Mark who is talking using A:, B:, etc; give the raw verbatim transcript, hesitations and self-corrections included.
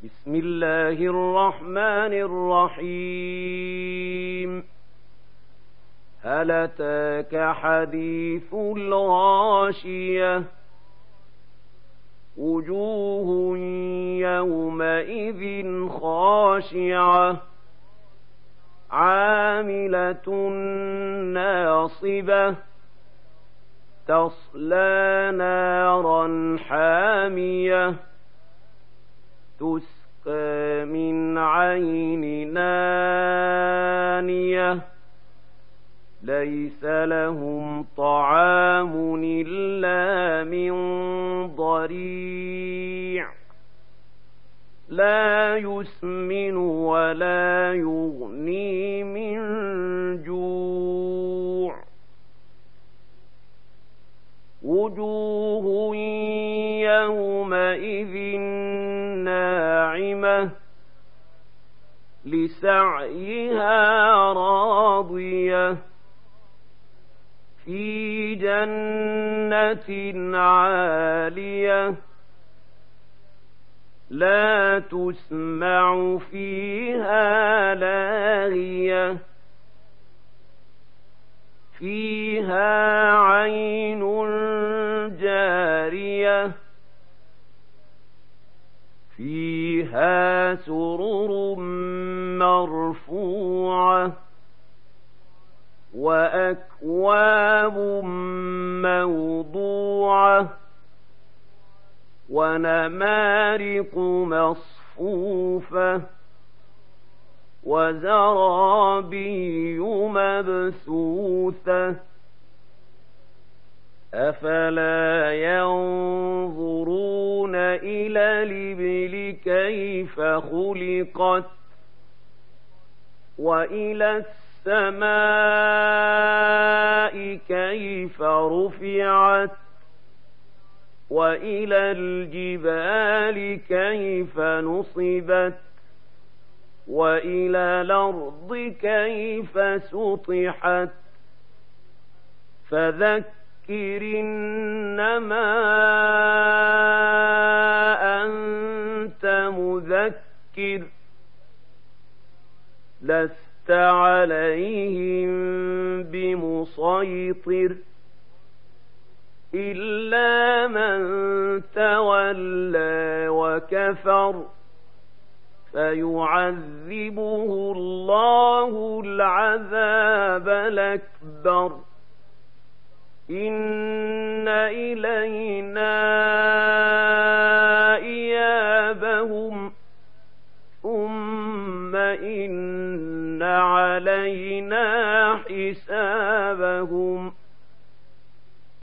A: بسم الله الرحمن الرحيم هل أتاك حديث الغاشية وجوه يومئذ خاشعة عاملة ناصبة تصلى نارا حامية تسقى من عين آنية ليس لهم طعام إلا من ضريع لا يسمن ولا يغني من جوع وجوه يومئذ ناعمة لسعيها راضية في جنة عالية لا تسمع فيها لاغية فيها عين جارية فيها سرر مرفوعة وأكواب موضوعة ونمارق مصفوفة وزرابي مبثوثة أفلا ينظرون إلى الإبل كيف خلقت وإلى السماء كيف رفعت وإلى الجبال كيف نصبت وإلى الأرض كيف سطحت فذكر إنما أنت مذكر لست عليهم بمسيطر إلا من تولى وكفر فيعذبه الله العذاب الأكبر إن إلينا إيابهم ثم إن علينا حسابهم